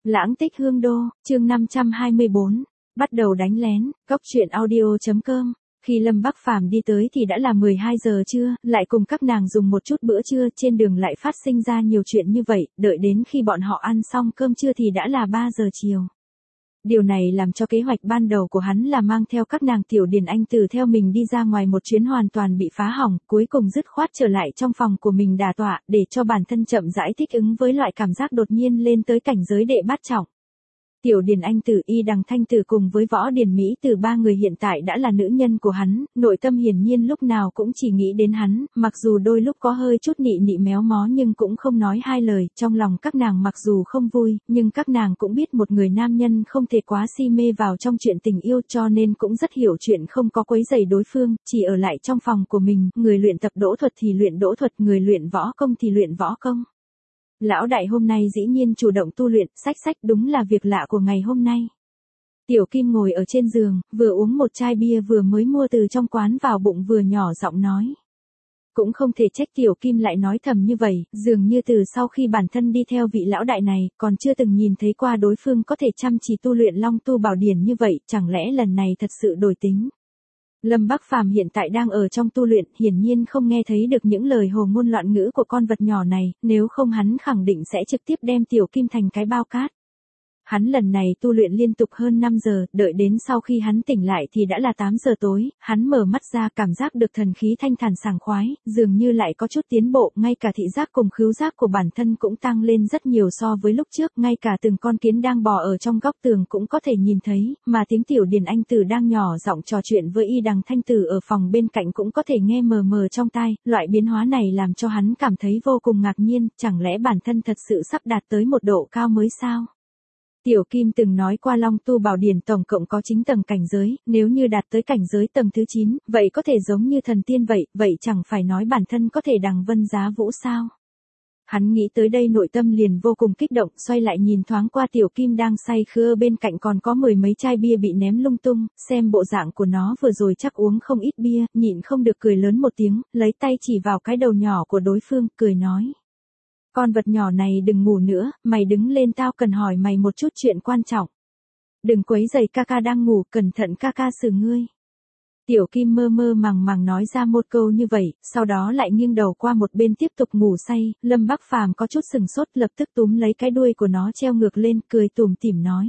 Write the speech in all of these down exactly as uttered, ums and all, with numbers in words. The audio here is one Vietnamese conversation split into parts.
Lãng Tích Hương Đô, chương năm trăm hai mươi bốn, bắt đầu đánh lén, góc truyện audio.com. Khi Lâm Bắc Phàm đi tới thì đã là mười hai giờ trưa, lại cùng các nàng dùng một chút bữa trưa, trên đường lại phát sinh ra nhiều chuyện như vậy, đợi đến khi bọn họ ăn xong cơm trưa thì đã là ba giờ chiều. Điều này làm cho kế hoạch ban đầu của hắn là mang theo các nàng Tiểu Điền Anh Tử theo mình đi ra ngoài một chuyến hoàn toàn bị phá hỏng, cuối cùng dứt khoát trở lại trong phòng của mình đả tọa, để cho bản thân chậm rãi thích ứng với loại cảm giác đột nhiên lên tới cảnh giới đệ bát trọng. Tiểu Điền Anh Tử, Y Đằng Thanh Tử cùng với Võ Điền Mỹ Tử ba người hiện tại đã là nữ nhân của hắn, nội tâm hiển nhiên lúc nào cũng chỉ nghĩ đến hắn, mặc dù đôi lúc có hơi chút nị nị méo mó nhưng cũng không nói hai lời, trong lòng các nàng mặc dù không vui, nhưng các nàng cũng biết một người nam nhân không thể quá si mê vào trong chuyện tình yêu, cho nên cũng rất hiểu chuyện không có quấy rầy đối phương, chỉ ở lại trong phòng của mình, người luyện tập đỗ thuật thì luyện đỗ thuật, người luyện võ công thì luyện võ công. Lão đại hôm nay dĩ nhiên chủ động tu luyện, sách sách đúng là việc lạ của ngày hôm nay. Tiểu Kim ngồi ở trên giường, vừa uống một chai bia vừa mới mua từ trong quán vào bụng, vừa nhỏ giọng nói. Cũng không thể trách Tiểu Kim lại nói thầm như vậy, dường như từ sau khi bản thân đi theo vị lão đại này, còn chưa từng nhìn thấy qua đối phương có thể chăm chỉ tu luyện Long Tu Bảo Điển như vậy, chẳng lẽ lần này thật sự đổi tính. Lâm Bắc Phàm hiện tại đang ở trong tu luyện, hiển nhiên không nghe thấy được những lời hồ ngôn loạn ngữ của con vật nhỏ này, nếu không hắn khẳng định sẽ trực tiếp đem Tiểu Kim thành cái bao cát. Hắn lần này tu luyện liên tục hơn năm giờ, đợi đến sau khi hắn tỉnh lại thì đã là tám giờ tối, hắn mở mắt ra cảm giác được thần khí thanh thản sảng khoái, dường như lại có chút tiến bộ, ngay cả thị giác cùng khứu giác của bản thân cũng tăng lên rất nhiều so với lúc trước, ngay cả từng con kiến đang bò ở trong góc tường cũng có thể nhìn thấy, mà tiếng Tiểu Điền Anh Tử đang nhỏ giọng trò chuyện với Y Đằng Thanh Tử ở phòng bên cạnh cũng có thể nghe mờ mờ trong tai, loại biến hóa này làm cho hắn cảm thấy vô cùng ngạc nhiên, chẳng lẽ bản thân thật sự sắp đạt tới một độ cao mới sao? Tiểu Kim từng nói qua Long Tu Bảo Điển tổng cộng có chín tầng cảnh giới, nếu như đạt tới cảnh giới tầng thứ chín, vậy có thể giống như thần tiên vậy, vậy chẳng phải nói bản thân có thể đằng vân giá vũ sao? Hắn nghĩ tới đây nội tâm liền vô cùng kích động, xoay lại nhìn thoáng qua Tiểu Kim đang say khưa, bên cạnh còn có mười mấy chai bia bị ném lung tung, xem bộ dạng của nó vừa rồi chắc uống không ít bia, nhịn không được cười lớn một tiếng, lấy tay chỉ vào cái đầu nhỏ của đối phương, cười nói. Con vật nhỏ này đừng ngủ nữa, mày đứng lên, tao cần hỏi mày một chút chuyện quan trọng. Đừng quấy rầy ca ca đang ngủ, cẩn thận ca ca xử ngươi. Tiểu Kim mơ mơ màng màng nói ra một câu như vậy, sau đó lại nghiêng đầu qua một bên tiếp tục ngủ say, Lâm Bắc Phàm có chút sừng sốt, lập tức túm lấy cái đuôi của nó treo ngược lên, cười tủm tỉm nói.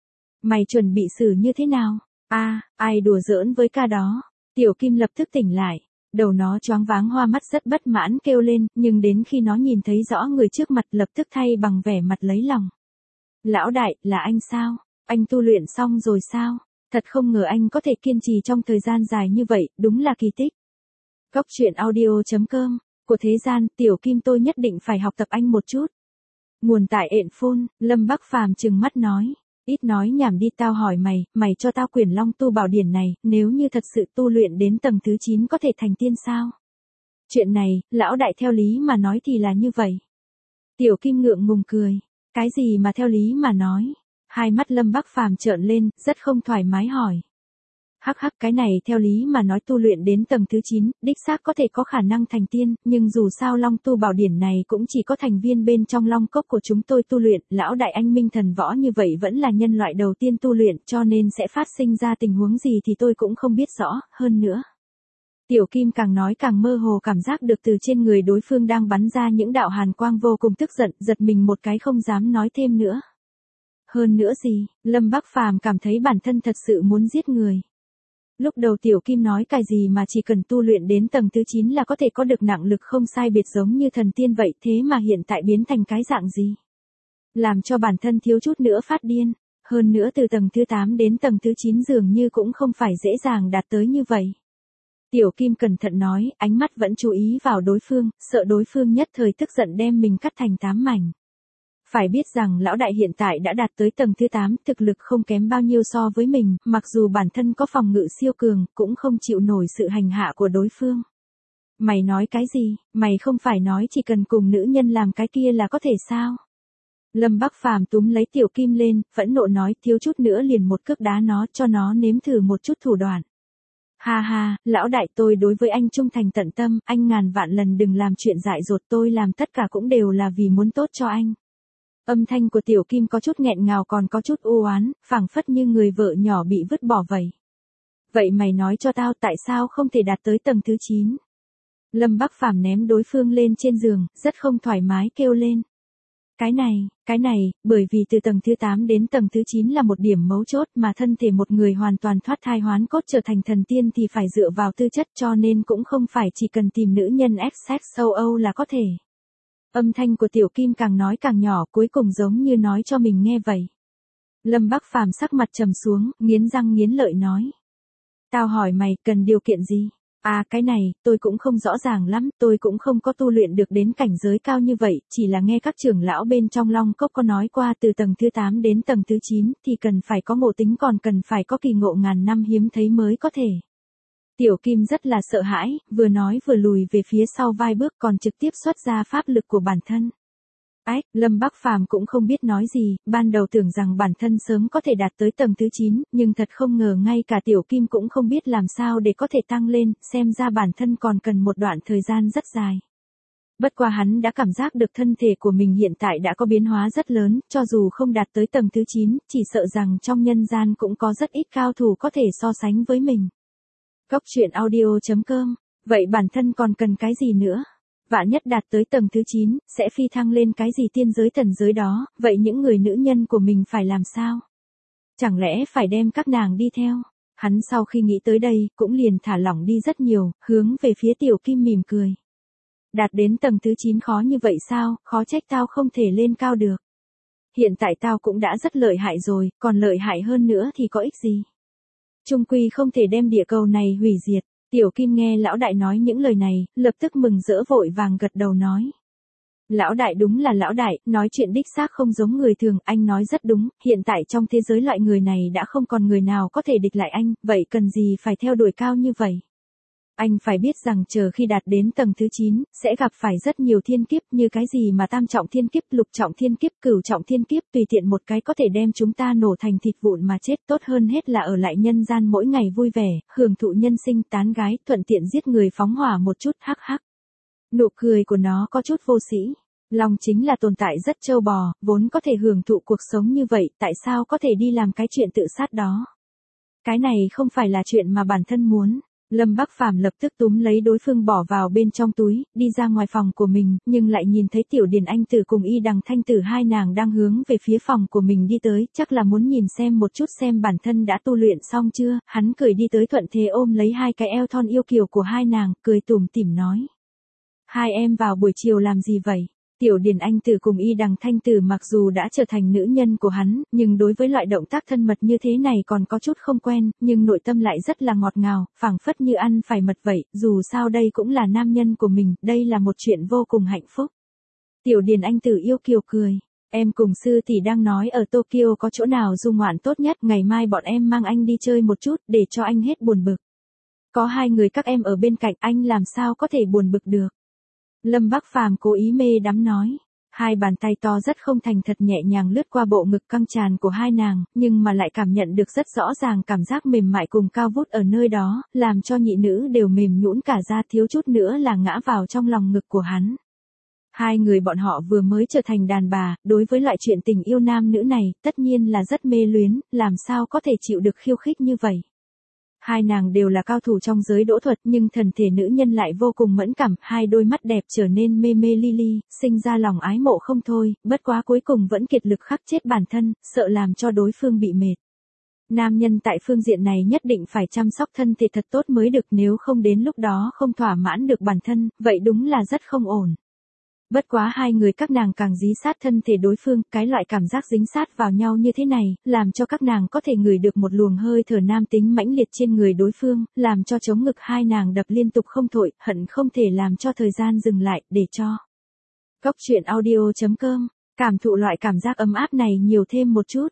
Mày chuẩn bị xử như thế nào? A, à, ai đùa giỡn với ca đó? Tiểu Kim lập tức tỉnh lại. Đầu nó choáng váng, hoa mắt rất bất mãn kêu lên, nhưng đến khi nó nhìn thấy rõ người trước mặt lập tức thay bằng vẻ mặt lấy lòng. Lão đại, là anh sao? Anh tu luyện xong rồi sao? Thật không ngờ anh có thể kiên trì trong thời gian dài như vậy, đúng là kỳ tích. Góc truyện audio.com, của thế gian, Tiểu Kim tôi nhất định phải học tập anh một chút. Nguồn tại ện phun, Lâm Bắc Phàm trừng mắt nói. Ít nói nhảm đi, tao hỏi mày, mày cho tao quyển Long Tu Bảo Điển này, nếu như thật sự tu luyện đến tầng thứ chín có thể thành tiên sao? Chuyện này, lão đại theo lý mà nói thì là như vậy. Tiểu Kim ngượng ngùng cười. Cái gì mà theo lý mà nói? Hai mắt Lâm Bắc Phàm trợn lên, rất không thoải mái hỏi. Hắc hắc, cái này theo lý mà nói tu luyện đến tầng thứ chín, đích xác có thể có khả năng thành tiên, nhưng dù sao Long Tu Bảo Điển này cũng chỉ có thành viên bên trong Long Cốc của chúng tôi tu luyện, lão đại anh minh thần võ như vậy vẫn là nhân loại đầu tiên tu luyện, cho nên sẽ phát sinh ra tình huống gì thì tôi cũng không biết rõ, hơn nữa. Tiểu Kim càng nói càng mơ hồ, cảm giác được từ trên người đối phương đang bắn ra những đạo hàn quang, vô cùng tức giận, giật mình một cái không dám nói thêm nữa. Hơn nữa gì, Lâm Bắc Phàm cảm thấy bản thân thật sự muốn giết người. Lúc đầu Tiểu Kim nói cái gì mà chỉ cần tu luyện đến tầng thứ chín là có thể có được nặng lực không sai biệt giống như thần tiên vậy, thế mà hiện tại biến thành cái dạng gì? Làm cho bản thân thiếu chút nữa phát điên, hơn nữa từ tầng thứ tám đến tầng thứ chín dường như cũng không phải dễ dàng đạt tới như vậy. Tiểu Kim cẩn thận nói, ánh mắt vẫn chú ý vào đối phương, sợ đối phương nhất thời tức giận đem mình cắt thành tám mảnh. Phải biết rằng lão đại hiện tại đã đạt tới tầng thứ tám, thực lực không kém bao nhiêu so với mình, mặc dù bản thân có phòng ngự siêu cường, cũng không chịu nổi sự hành hạ của đối phương. Mày nói cái gì, mày không phải nói chỉ cần cùng nữ nhân làm cái kia là có thể sao? Lâm Bắc Phàm túm lấy Tiểu Kim lên, phẫn nộ nói, thiếu chút nữa liền một cước đá nó, cho nó nếm thử một chút thủ đoạn. Ha ha, lão đại, tôi đối với anh trung thành tận tâm, anh ngàn vạn lần đừng làm chuyện dại dột, tôi làm tất cả cũng đều là vì muốn tốt cho anh. Âm thanh của Tiểu Kim có chút nghẹn ngào còn có chút u oán, phảng phất như người vợ nhỏ bị vứt bỏ vậy. Vậy mày nói cho tao tại sao không thể đạt tới tầng thứ chín? Lâm Bắc Phàm ném đối phương lên trên giường, rất không thoải mái kêu lên. Cái này, cái này, bởi vì từ tầng thứ tám đến tầng thứ chín là một điểm mấu chốt mà thân thể một người hoàn toàn thoát thai hoán cốt trở thành thần tiên thì phải dựa vào tư chất cho nên cũng không phải chỉ cần tìm nữ nhân ép sex châu Âu là có thể. Âm thanh của Tiểu Kim càng nói càng nhỏ cuối cùng giống như nói cho mình nghe vậy. Lâm Bắc Phàm sắc mặt trầm xuống, nghiến răng nghiến lợi nói. Tao hỏi mày cần điều kiện gì? À cái này, tôi cũng không rõ ràng lắm, tôi cũng không có tu luyện được đến cảnh giới cao như vậy, chỉ là nghe các trưởng lão bên trong Long Cốc có nói qua từ tầng thứ tám đến tầng thứ chín thì cần phải có ngộ tính còn cần phải có kỳ ngộ ngàn năm hiếm thấy mới có thể. Tiểu Kim rất là sợ hãi, vừa nói vừa lùi về phía sau vài bước còn trực tiếp xuất ra pháp lực của bản thân. Ách, Lâm Bắc Phàm cũng không biết nói gì, ban đầu tưởng rằng bản thân sớm có thể đạt tới tầng thứ chín, nhưng thật không ngờ ngay cả Tiểu Kim cũng không biết làm sao để có thể tăng lên, xem ra bản thân còn cần một đoạn thời gian rất dài. Bất quá hắn đã cảm giác được thân thể của mình hiện tại đã có biến hóa rất lớn, cho dù không đạt tới tầng thứ chín, chỉ sợ rằng trong nhân gian cũng có rất ít cao thủ có thể so sánh với mình. Cốc truyện audio chấm com, vậy bản thân còn cần cái gì nữa? Vạn nhất đạt tới tầng thứ chín, sẽ phi thăng lên cái gì tiên giới thần giới đó, vậy những người nữ nhân của mình phải làm sao? Chẳng lẽ phải đem các nàng đi theo? Hắn sau khi nghĩ tới đây, cũng liền thả lỏng đi rất nhiều, hướng về phía Tiểu Kim mỉm cười. Đạt đến tầng thứ chín khó như vậy sao, khó trách tao không thể lên cao được. Hiện tại tao cũng đã rất lợi hại rồi, còn lợi hại hơn nữa thì có ích gì? Chung quy không thể đem địa cầu này hủy diệt. Tiểu Kim nghe lão đại nói những lời này, lập tức mừng rỡ vội vàng gật đầu nói. Lão đại đúng là lão đại, nói chuyện đích xác không giống người thường, anh nói rất đúng, hiện tại trong thế giới loại người này đã không còn người nào có thể địch lại anh, vậy cần gì phải theo đuổi cao như vậy? Anh phải biết rằng chờ khi đạt đến tầng thứ chín, sẽ gặp phải rất nhiều thiên kiếp như cái gì mà tam trọng thiên kiếp, lục trọng thiên kiếp, cửu trọng thiên kiếp tùy tiện một cái có thể đem chúng ta nổ thành thịt vụn mà chết tốt hơn hết là ở lại nhân gian mỗi ngày vui vẻ, hưởng thụ nhân sinh tán gái, thuận tiện giết người phóng hỏa một chút hắc hắc. Nụ cười của nó có chút vô sĩ. Long chính là tồn tại rất trâu bò, vốn có thể hưởng thụ cuộc sống như vậy, tại sao có thể đi làm cái chuyện tự sát đó? Cái này không phải là chuyện mà bản thân muốn. Lâm Bắc Phàm lập tức túm lấy đối phương bỏ vào bên trong túi, đi ra ngoài phòng của mình, nhưng lại nhìn thấy Tiểu Điền Anh Tử cùng Y Đằng Thanh Tử hai nàng đang hướng về phía phòng của mình đi tới, chắc là muốn nhìn xem một chút xem bản thân đã tu luyện xong chưa, hắn cười đi tới thuận thế ôm lấy hai cái eo thon yêu kiều của hai nàng, cười tủm tỉm nói. Hai em vào buổi chiều làm gì vậy? Tiểu Điền Anh Tử cùng Y Đằng Thanh Tử mặc dù đã trở thành nữ nhân của hắn, nhưng đối với loại động tác thân mật như thế này còn có chút không quen, nhưng nội tâm lại rất là ngọt ngào, phảng phất như ăn phải mật vậy, dù sao đây cũng là nam nhân của mình, đây là một chuyện vô cùng hạnh phúc. Tiểu Điền Anh Tử yêu kiều cười, em cùng sư tỷ đang nói ở Tokyo có chỗ nào du ngoạn tốt nhất, ngày mai bọn em mang anh đi chơi một chút, để cho anh hết buồn bực. Có hai người các em ở bên cạnh anh làm sao có thể buồn bực được. Lâm Bắc Phàm cố ý mê đắm nói, hai bàn tay to rất không thành thật nhẹ nhàng lướt qua bộ ngực căng tràn của hai nàng, nhưng mà lại cảm nhận được rất rõ ràng cảm giác mềm mại cùng cao vút ở nơi đó, làm cho nhị nữ đều mềm nhũn cả ra thiếu chút nữa là ngã vào trong lòng ngực của hắn. Hai người bọn họ vừa mới trở thành đàn bà, đối với loại chuyện tình yêu nam nữ này, tất nhiên là rất mê luyến, làm sao có thể chịu được khiêu khích như vậy. Hai nàng đều là cao thủ trong giới đỗ thuật nhưng thần thể nữ nhân lại vô cùng mẫn cảm, hai đôi mắt đẹp trở nên mê mê li li, sinh ra lòng ái mộ không thôi, bất quá cuối cùng vẫn kiệt lực khắc chết bản thân, sợ làm cho đối phương bị mệt. Nam nhân tại phương diện này nhất định phải chăm sóc thân thể thật tốt mới được, nếu không đến lúc đó không thỏa mãn được bản thân, vậy đúng là rất không ổn. Bất quá hai người các nàng càng dí sát thân thể đối phương, cái loại cảm giác dính sát vào nhau như thế này, làm cho các nàng có thể ngửi được một luồng hơi thở nam tính mãnh liệt trên người đối phương, làm cho chống ngực hai nàng đập liên tục không thôi, hận không thể làm cho thời gian dừng lại, để cho. Cốc truyện audio chấm com, cảm thụ loại cảm giác ấm áp này nhiều thêm một chút.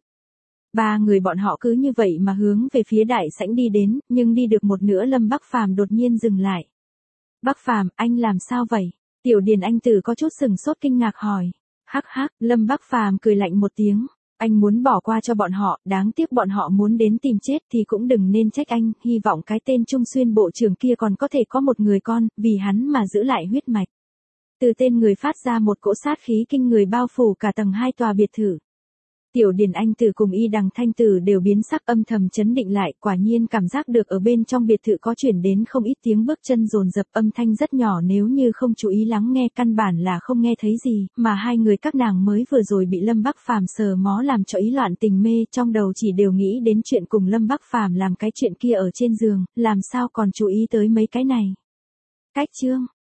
Ba người bọn họ cứ như vậy mà hướng về phía đại sảnh đi đến, nhưng đi được một nửa Lâm Bắc Phàm đột nhiên dừng lại. Bắc Phàm, anh làm sao vậy? Tiểu Điền Anh Tử có chút sừng sốt kinh ngạc hỏi. Hắc hắc, Lâm Bắc Phàm cười lạnh một tiếng. Anh muốn bỏ qua cho bọn họ, đáng tiếc bọn họ muốn đến tìm chết thì cũng đừng nên trách anh, hy vọng cái tên Trung Xuyên bộ trưởng kia còn có thể có một người con, vì hắn mà giữ lại huyết mạch. Từ tên người phát ra một cỗ sát khí kinh người bao phủ cả tầng hai tòa biệt thự. Tiểu Điền Anh Tử cùng Y Đằng Thanh Tử đều biến sắc âm thầm chấn định lại, quả nhiên cảm giác được ở bên trong biệt thự có chuyển đến không ít tiếng bước chân dồn dập, âm thanh rất nhỏ, nếu như không chú ý lắng nghe căn bản là không nghe thấy gì, mà hai người các nàng mới vừa rồi bị Lâm Bắc Phàm sờ mó làm cho ý loạn tình mê, trong đầu chỉ đều nghĩ đến chuyện cùng Lâm Bắc Phàm làm cái chuyện kia ở trên giường, làm sao còn chú ý tới mấy cái này. Cách chương